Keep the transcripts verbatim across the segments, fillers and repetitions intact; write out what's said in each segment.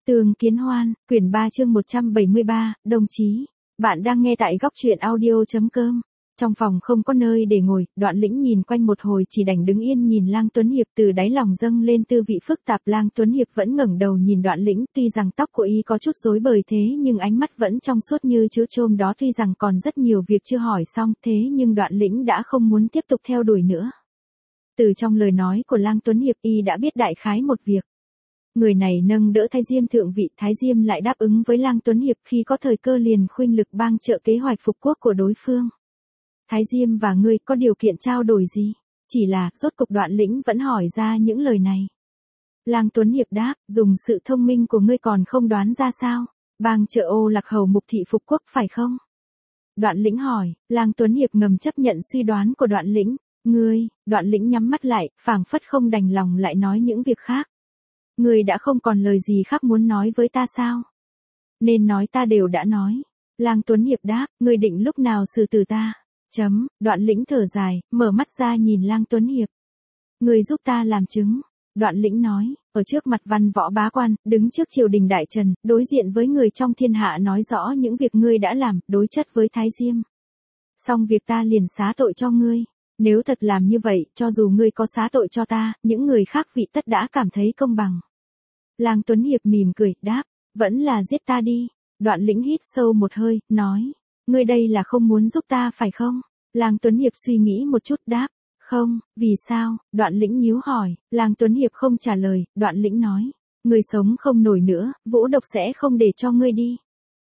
Tường Kiến Hoan, quyển ba chương một trăm bảy mươi ba, đồng chí. Bạn đang nghe tại góc truyện audio.com. Trong phòng không có nơi để ngồi, Đoạn Lĩnh nhìn quanh một hồi chỉ đành đứng yên nhìn Lang Tuấn Hiệp, từ đáy lòng dâng lên tư vị phức tạp. Lang Tuấn Hiệp vẫn ngẩng đầu nhìn Đoạn Lĩnh, tuy rằng tóc của y có chút rối bời thế nhưng ánh mắt vẫn trong suốt như chứa chôm đó. Tuy rằng còn rất nhiều việc chưa hỏi xong thế nhưng Đoạn Lĩnh đã không muốn tiếp tục theo đuổi nữa. Từ trong lời nói của Lang Tuấn Hiệp y đã biết đại khái một việc. Người này nâng đỡ Thái Diêm thượng vị, Thái Diêm lại đáp ứng với Lang Tuấn Hiệp, khi có thời cơ liền khuynh lực bang trợ kế hoạch phục quốc của đối phương. Thái Diêm và ngươi có điều kiện trao đổi gì? Chỉ là, rốt cục Đoạn Lĩnh vẫn hỏi ra những lời này. Lang Tuấn Hiệp đáp, dùng sự thông minh của ngươi còn không đoán ra sao? Bang trợ Ô Lạc Hầu mục thị phục quốc phải không? Đoạn Lĩnh hỏi. Lang Tuấn Hiệp ngầm chấp nhận suy đoán của Đoạn Lĩnh. Ngươi, Đoạn Lĩnh nhắm mắt lại, phảng phất không đành lòng lại nói những việc khác. Ngươi đã không còn lời gì khác muốn nói với ta sao? Nên nói ta đều đã nói. Lang Tuấn Hiệp đáp, ngươi định lúc nào xử tử ta? Chấm, Đoạn Lĩnh thở dài, mở mắt ra nhìn Lang Tuấn Hiệp. Ngươi giúp ta làm chứng. Đoạn Lĩnh nói, ở trước mặt văn võ bá quan, đứng trước triều đình đại trần, đối diện với người trong thiên hạ nói rõ những việc ngươi đã làm, đối chất với Thái Diêm. Xong việc ta liền xá tội cho ngươi. Nếu thật làm như vậy, cho dù ngươi có xá tội cho ta, những người khác vị tất đã cảm thấy công bằng. Lang Tuấn Hiệp mỉm cười, đáp, vẫn là giết ta đi. Đoạn Lĩnh hít sâu một hơi, nói, ngươi đây là không muốn giúp ta phải không? Lang Tuấn Hiệp suy nghĩ một chút đáp, không, vì sao? Đoạn Lĩnh nhíu hỏi. Lang Tuấn Hiệp không trả lời. Đoạn Lĩnh nói, ngươi sống không nổi nữa, Vũ Độc sẽ không để cho ngươi đi.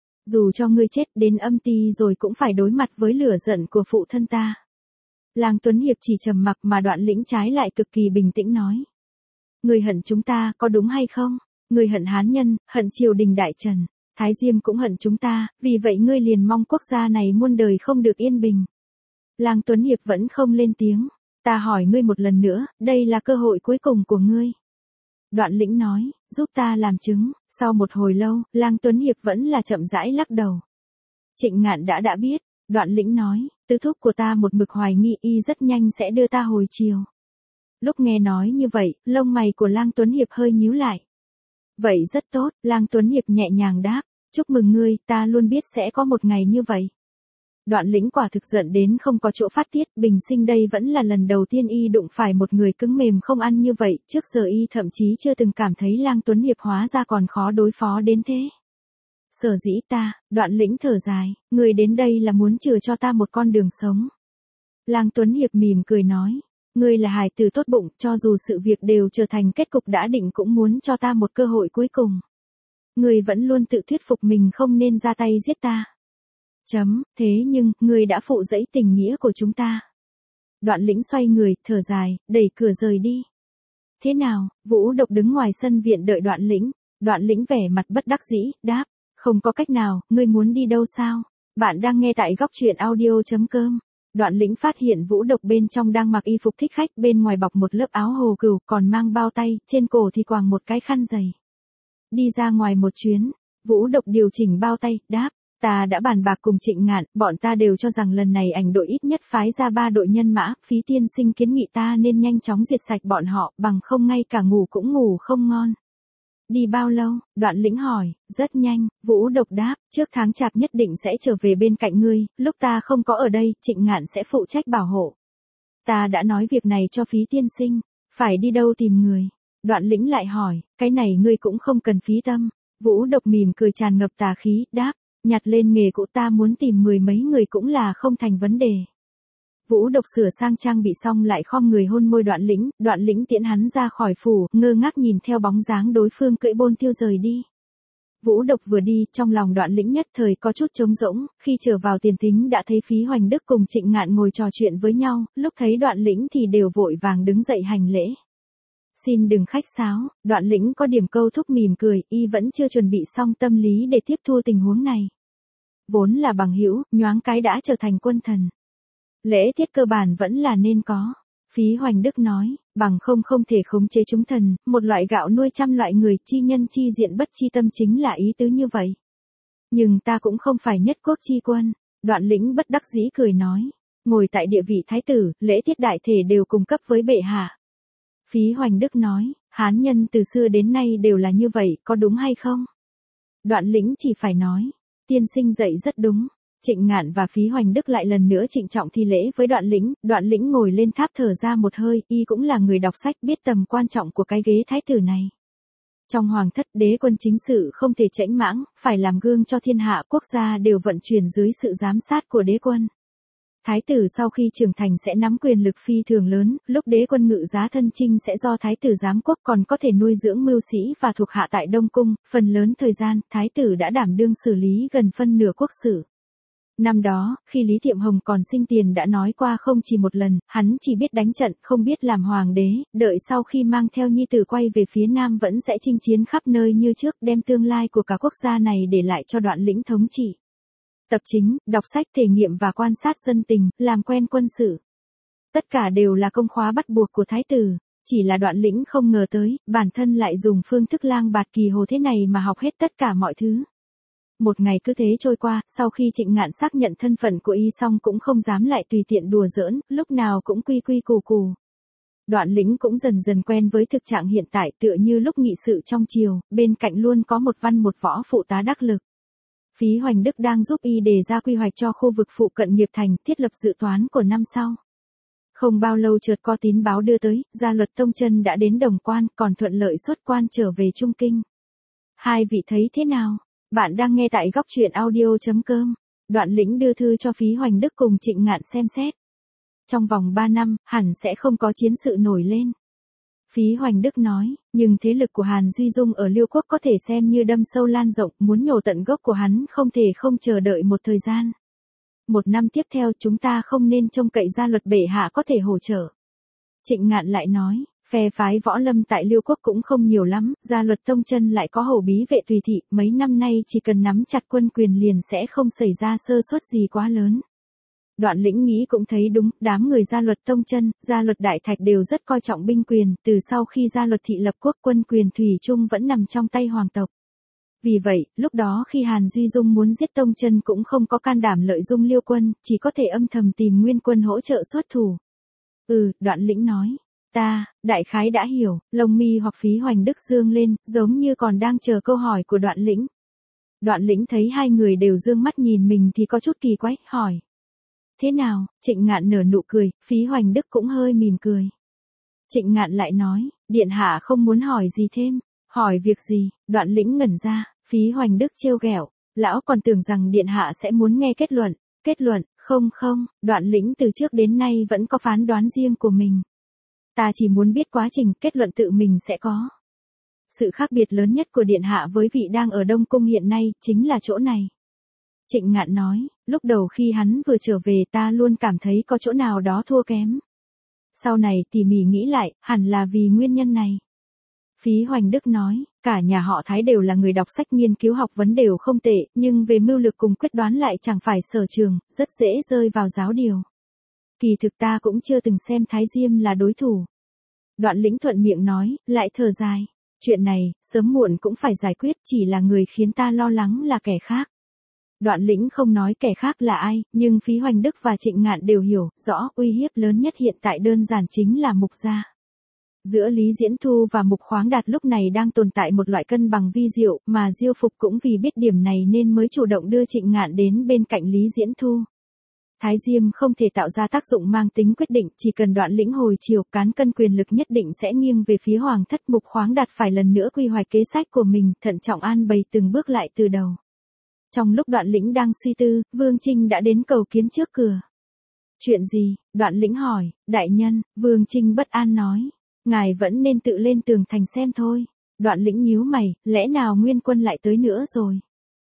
Dù cho ngươi chết đến âm ti rồi cũng phải đối mặt với lửa giận của phụ thân ta. Lang Tuấn Hiệp chỉ trầm mặc mà Đoạn Lĩnh trái lại cực kỳ bình tĩnh nói. Ngươi hận chúng ta có đúng hay không? Ngươi hận Hán nhân, hận triều đình đại trần. Thái Diêm cũng hận chúng ta, vì vậy ngươi liền mong quốc gia này muôn đời không được yên bình. Lang Tuấn Hiệp vẫn không lên tiếng. Ta hỏi ngươi một lần nữa, đây là cơ hội cuối cùng của ngươi. Đoạn Lĩnh nói, giúp ta làm chứng. Sau một hồi lâu, Lang Tuấn Hiệp vẫn là chậm rãi lắc đầu. Trịnh Ngạn đã đã biết. Đoạn Lĩnh nói, tứ thúc của ta một mực hoài nghi y rất nhanh sẽ đưa ta hồi chiều. Lúc nghe nói như vậy, lông mày của Lang Tuấn Hiệp hơi nhíu lại. Vậy rất tốt, Lang Tuấn Hiệp nhẹ nhàng đáp, chúc mừng ngươi, ta luôn biết sẽ có một ngày như vậy. Đoạn Lĩnh quả thực giận đến không có chỗ phát tiết, bình sinh đây vẫn là lần đầu tiên y đụng phải một người cứng mềm không ăn như vậy, trước giờ y thậm chí chưa từng cảm thấy Lang Tuấn Hiệp hóa ra còn khó đối phó đến thế. Sở dĩ ta, Đoạn Lĩnh thở dài, người đến đây là muốn chừa cho ta một con đường sống. Lang Tuấn Hiệp mỉm cười nói, ngươi là hài tử tốt bụng, cho dù sự việc đều trở thành kết cục đã định cũng muốn cho ta một cơ hội cuối cùng. Ngươi vẫn luôn tự thuyết phục mình không nên ra tay giết ta. Chấm, thế nhưng, ngươi đã phụ dẫy tình nghĩa của chúng ta. Đoạn Lĩnh xoay người, thở dài, đẩy cửa rời đi. Thế nào, Vũ Độc đứng ngoài sân viện đợi Đoạn Lĩnh. Đoạn Lĩnh vẻ mặt bất đắc dĩ, đáp, không có cách nào, ngươi muốn đi đâu sao? Bạn đang nghe tại góc truyện audio.com. Đoạn Lĩnh phát hiện Vũ Độc bên trong đang mặc y phục thích khách, bên ngoài bọc một lớp áo hồ cừu, còn mang bao tay, trên cổ thì quàng một cái khăn giày. Đi ra ngoài một chuyến, Vũ Độc điều chỉnh bao tay, đáp, ta đã bàn bạc cùng Trịnh Ngạn, bọn ta đều cho rằng lần này ảnh đội ít nhất phái ra ba đội nhân mã, Phí tiên sinh kiến nghị ta nên nhanh chóng diệt sạch bọn họ, bằng không ngay cả ngủ cũng ngủ không ngon. Đi bao lâu? Đoạn Lĩnh hỏi. Rất nhanh, Vũ Độc đáp, trước tháng chạp nhất định sẽ trở về bên cạnh ngươi, lúc ta không có ở đây, Trịnh Ngạn sẽ phụ trách bảo hộ. Ta đã nói việc này cho Phí tiên sinh, phải đi đâu tìm người? Đoạn Lĩnh lại hỏi, cái này ngươi cũng không cần phí tâm. Vũ Độc mỉm cười tràn ngập tà khí, đáp, nhặt lên nghề cũ ta muốn tìm mười mấy người cũng là không thành vấn đề. Vũ Độc sửa sang trang bị xong lại khom người hôn môi Đoạn Lĩnh, Đoạn Lĩnh tiễn hắn ra khỏi phủ, ngơ ngác nhìn theo bóng dáng đối phương cưỡi bôn tiêu rời đi. Vũ Độc vừa đi, trong lòng Đoạn Lĩnh nhất thời có chút trống rỗng, khi trở vào tiền thính đã thấy Phí Hoành Đức cùng Trịnh Ngạn ngồi trò chuyện với nhau, lúc thấy Đoạn Lĩnh thì đều vội vàng đứng dậy hành lễ. Xin đừng khách sáo, Đoạn Lĩnh có điểm câu thúc mỉm cười, y vẫn chưa chuẩn bị xong tâm lý để tiếp thu tình huống này. Vốn là bằng hữu, nhoáng cái đã trở thành quân thần. Lễ tiết cơ bản vẫn là nên có. Phí Hoành Đức nói, bằng không không thể khống chế chúng thần, một loại gạo nuôi trăm loại người, chi nhân chi diện bất chi tâm chính là ý tứ như vậy. Nhưng ta cũng không phải nhất quốc chi quân. Đoạn Lĩnh bất đắc dĩ cười nói, ngồi tại địa vị thái tử, lễ tiết đại thể đều cung cấp với bệ hạ. Phí Hoành Đức nói, Hán nhân từ xưa đến nay đều là như vậy, có đúng hay không? Đoạn Lĩnh chỉ phải nói, tiên sinh dạy rất đúng. Trịnh Ngạn và Phí Hoành Đức lại lần nữa trịnh trọng thi lễ với Đoạn Lĩnh, Đoạn Lĩnh ngồi lên tháp thở ra một hơi, y cũng là người đọc sách biết tầm quan trọng của cái ghế thái tử này. Trong hoàng thất, đế quân chính sự không thể chễnh mãng, phải làm gương cho thiên hạ, quốc gia đều vận chuyển dưới sự giám sát của đế quân. Thái tử sau khi trưởng thành sẽ nắm quyền lực phi thường lớn, lúc đế quân ngự giá thân chinh sẽ do thái tử giám quốc, còn có thể nuôi dưỡng mưu sĩ và thuộc hạ tại Đông Cung, phần lớn thời gian, thái tử đã đảm đương xử lý gần phân nửa quốc sự. Năm đó, khi Lý Thiệm Hồng còn sinh tiền đã nói qua không chỉ một lần, hắn chỉ biết đánh trận, không biết làm hoàng đế, đợi sau khi mang theo nhi tử quay về phía Nam vẫn sẽ chinh chiến khắp nơi như trước, đem tương lai của cả quốc gia này để lại cho Đoạn Lĩnh thống trị. Tập chính, đọc sách thể nghiệm và quan sát dân tình, làm quen quân sự. Tất cả đều là công khóa bắt buộc của thái tử, chỉ là Đoạn Lĩnh không ngờ tới, bản thân lại dùng phương thức lang bạt kỳ hồ thế này mà học hết tất cả mọi thứ. Một ngày cứ thế trôi qua, sau khi Trịnh Ngạn xác nhận thân phận của y xong cũng không dám lại tùy tiện đùa giỡn, lúc nào cũng quy quy cù cù. Đoạn Lĩnh cũng dần dần quen với thực trạng hiện tại, tựa như lúc nghị sự trong triều, bên cạnh luôn có một văn một võ phụ tá đắc lực. Phí Hoành Đức đang giúp y đề ra quy hoạch cho khu vực phụ cận nghiệp thành, thiết lập dự toán của năm sau. Không bao lâu chợt có tín báo đưa tới, Gia Luật Tông Chân đã đến Đồng Quan, còn thuận lợi xuất quan trở về Trung Kinh. Hai vị thấy thế nào? Bạn đang nghe tại góc truyện audio chấm com. Đoạn Lĩnh đưa thư cho Phí Hoành Đức cùng Trịnh Ngạn xem xét. Trong vòng ba năm, hẳn sẽ không có chiến sự nổi lên. Phí Hoành Đức nói, nhưng thế lực của Hàn Duy Dung ở Liêu Quốc có thể xem như đâm sâu lan rộng, muốn nhổ tận gốc của hắn không thể không chờ đợi một thời gian. Một năm tiếp theo chúng ta không nên trông cậy Gia Luật bệ hạ có thể hỗ trợ. Trịnh Ngạn lại nói, phe phái võ lâm tại Liêu Quốc cũng không nhiều lắm, Gia Luật Tông Chân lại có hổ bí vệ tùy thị, mấy năm nay chỉ cần nắm chặt quân quyền liền sẽ không xảy ra sơ suất gì quá lớn. Đoạn Lĩnh nghĩ cũng thấy đúng, đám người Gia Luật Tông Chân, Gia Luật Đại Thạch đều rất coi trọng binh quyền, từ sau khi Gia Luật thị lập quốc quân quyền thủy chung vẫn nằm trong tay hoàng tộc. Vì vậy, lúc đó khi Hàn Duy Dung muốn giết Tông Chân cũng không có can đảm lợi dụng Liêu quân, chỉ có thể âm thầm tìm nguyên quân hỗ trợ xuất thủ. Ừ, Đoạn Lĩnh nói. Ta, đại khái đã hiểu, lông mi hoặc Phí Hoành Đức dương lên, giống như còn đang chờ câu hỏi của Đoạn Lĩnh. Đoạn Lĩnh thấy hai người đều dương mắt nhìn mình thì có chút kỳ quái, hỏi. Thế nào? Trịnh Ngạn nở nụ cười, Phí Hoành Đức cũng hơi mỉm cười. Trịnh Ngạn lại nói, điện hạ không muốn hỏi gì thêm. Hỏi việc gì? Đoạn Lĩnh ngẩn ra, Phí Hoành Đức trêu ghẹo, lão còn tưởng rằng điện hạ sẽ muốn nghe kết luận. Kết luận, không không, Đoạn Lĩnh từ trước đến nay vẫn có phán đoán riêng của mình. Ta chỉ muốn biết quá trình, kết luận tự mình sẽ có. Sự khác biệt lớn nhất của điện hạ với vị đang ở Đông Cung hiện nay, chính là chỗ này. Trịnh Ngạn nói, lúc đầu khi hắn vừa trở về ta luôn cảm thấy có chỗ nào đó thua kém. Sau này tỉ mỉ nghĩ lại, hẳn là vì nguyên nhân này. Phí Hoành Đức nói, cả nhà họ Thái đều là người đọc sách nghiên cứu học vấn đều không tệ, nhưng về mưu lược cùng quyết đoán lại chẳng phải sở trường, rất dễ rơi vào giáo điều. Kỳ thực ta cũng chưa từng xem Thái Diêm là đối thủ. Đoạn Lĩnh thuận miệng nói, lại thở dài. Chuyện này, sớm muộn cũng phải giải quyết, chỉ là người khiến ta lo lắng là kẻ khác. Đoạn Lĩnh không nói kẻ khác là ai, nhưng Phí Hoành Đức và Trịnh Ngạn đều hiểu, rõ uy hiếp lớn nhất hiện tại đơn giản chính là Mục gia. Giữa Lý Diễn Thu và Mục Khoáng Đạt lúc này đang tồn tại một loại cân bằng vi diệu, mà Diêu Phục cũng vì biết điểm này nên mới chủ động đưa Trịnh Ngạn đến bên cạnh Lý Diễn Thu. Thái Diêm không thể tạo ra tác dụng mang tính quyết định, chỉ cần Đoạn Lĩnh hồi chiều, cán cân quyền lực nhất định sẽ nghiêng về phía hoàng thất. Mục Khoáng Đạt phải lần nữa quy hoạch kế sách của mình, thận trọng an bày từng bước lại từ đầu. Trong lúc Đoạn Lĩnh đang suy tư, Vương Trinh đã đến cầu kiến trước cửa. Chuyện gì? Đoạn Lĩnh hỏi. Đại nhân, Vương Trinh bất an nói. Ngài vẫn nên tự lên tường thành xem thôi. Đoạn Lĩnh nhíu mày, lẽ nào Nguyên Quân lại tới nữa rồi?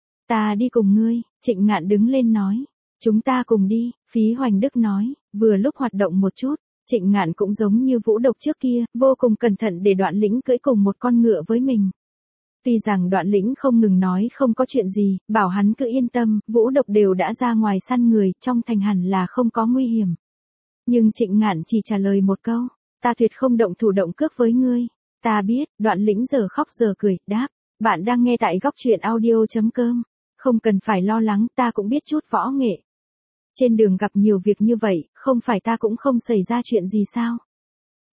Ta đi cùng ngươi, Trịnh Ngạn đứng lên nói. Chúng ta cùng đi, Phí Hoành Đức nói, vừa lúc hoạt động một chút. Trịnh Ngạn cũng giống như Vũ Độc trước kia, vô cùng cẩn thận để Đoạn Lĩnh cưỡi cùng một con ngựa với mình. Tuy rằng Đoạn Lĩnh không ngừng nói không có chuyện gì, bảo hắn cứ yên tâm, Vũ Độc đều đã ra ngoài săn người, trong thành hẳn là không có nguy hiểm. Nhưng Trịnh Ngạn chỉ trả lời một câu, ta tuyệt không động thủ động cước với ngươi. Ta biết, Đoạn Lĩnh giờ khóc giờ cười, đáp, bạn đang nghe tại góc truyện audio chấm com. Không cần phải lo lắng, ta cũng biết chút võ nghệ. Trên đường gặp nhiều việc như vậy, không phải ta cũng không xảy ra chuyện gì sao?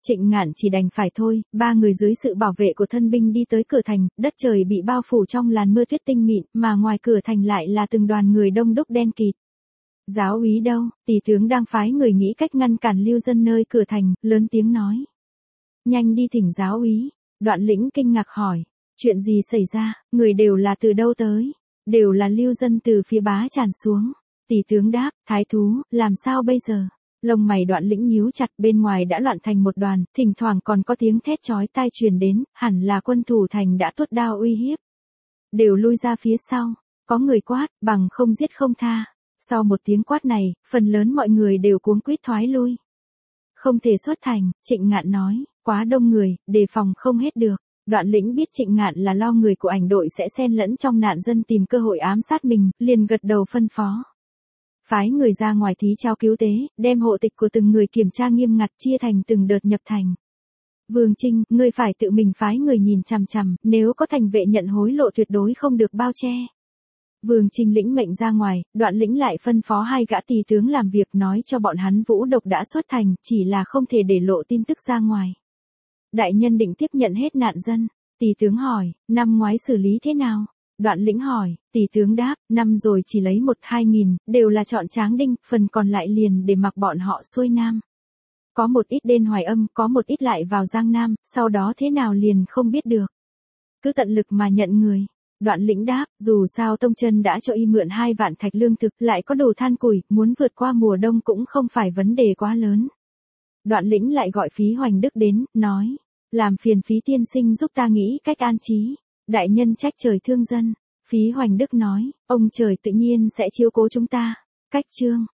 Trịnh Ngạn chỉ đành phải thôi, ba người dưới sự bảo vệ của thân binh đi tới cửa thành, đất trời bị bao phủ trong làn mưa tuyết tinh mịn, mà ngoài cửa thành lại là từng đoàn người đông đúc đen kịt. Giáo úy đâu? Tỷ tướng đang phái người nghĩ cách ngăn cản lưu dân nơi cửa thành, lớn tiếng nói. Nhanh đi thỉnh giáo úy. Đoạn Lĩnh kinh ngạc hỏi. Chuyện gì xảy ra, người đều là từ đâu tới? Đều là lưu dân từ phía Bá Tràn xuống. Tỷ tướng đáp, thái thú, làm sao bây giờ? Lông mày Đoạn Lĩnh nhíu chặt, bên ngoài đã loạn thành một đoàn, thỉnh thoảng còn có tiếng thét chói tai truyền đến, hẳn là quân thủ thành đã tuốt đao uy hiếp. Đều lui ra phía sau, có người quát, bằng không giết không tha. Sau một tiếng quát này, phần lớn mọi người đều cuống quýt thoái lui. Không thể xuất thành, Trịnh Ngạn nói, quá đông người, đề phòng không hết được. Đoạn Lĩnh biết Trịnh Ngạn là lo người của ảnh đội sẽ xen lẫn trong nạn dân tìm cơ hội ám sát mình, liền gật đầu phân phó. Phái người ra ngoài thí trao cứu tế, đem hộ tịch của từng người kiểm tra nghiêm ngặt chia thành từng đợt nhập thành. Vương Trinh, ngươi phải tự mình phái người nhìn chằm chằm, nếu có thành vệ nhận hối lộ tuyệt đối không được bao che. Vương Trinh lĩnh mệnh ra ngoài, Đoạn Lĩnh lại phân phó hai gã tỳ tướng làm việc nói cho bọn hắn Vũ Độc đã xuất thành, chỉ là không thể để lộ tin tức ra ngoài. Đại nhân định tiếp nhận hết nạn dân. Tỳ tướng hỏi, năm ngoái xử lý thế nào? Đoạn Lĩnh hỏi, tỷ tướng đáp, năm rồi chỉ lấy một hai nghìn, đều là chọn Tráng Đinh, phần còn lại liền để mặc bọn họ xuôi nam. Có một ít đến Hoài Âm, có một ít lại vào Giang Nam, sau đó thế nào liền không biết được. Cứ tận lực mà nhận người. Đoạn Lĩnh đáp, dù sao Tông Chân đã cho y mượn hai vạn thạch lương thực, lại có đồ than củi, muốn vượt qua mùa đông cũng không phải vấn đề quá lớn. Đoạn Lĩnh lại gọi Phí Hoành Đức đến, nói, làm phiền Phí tiên sinh giúp ta nghĩ cách an trí. Đại nhân trách trời thương dân. Phí Hoành Đức nói, ông trời tự nhiên sẽ chiếu cố chúng ta. Cách chương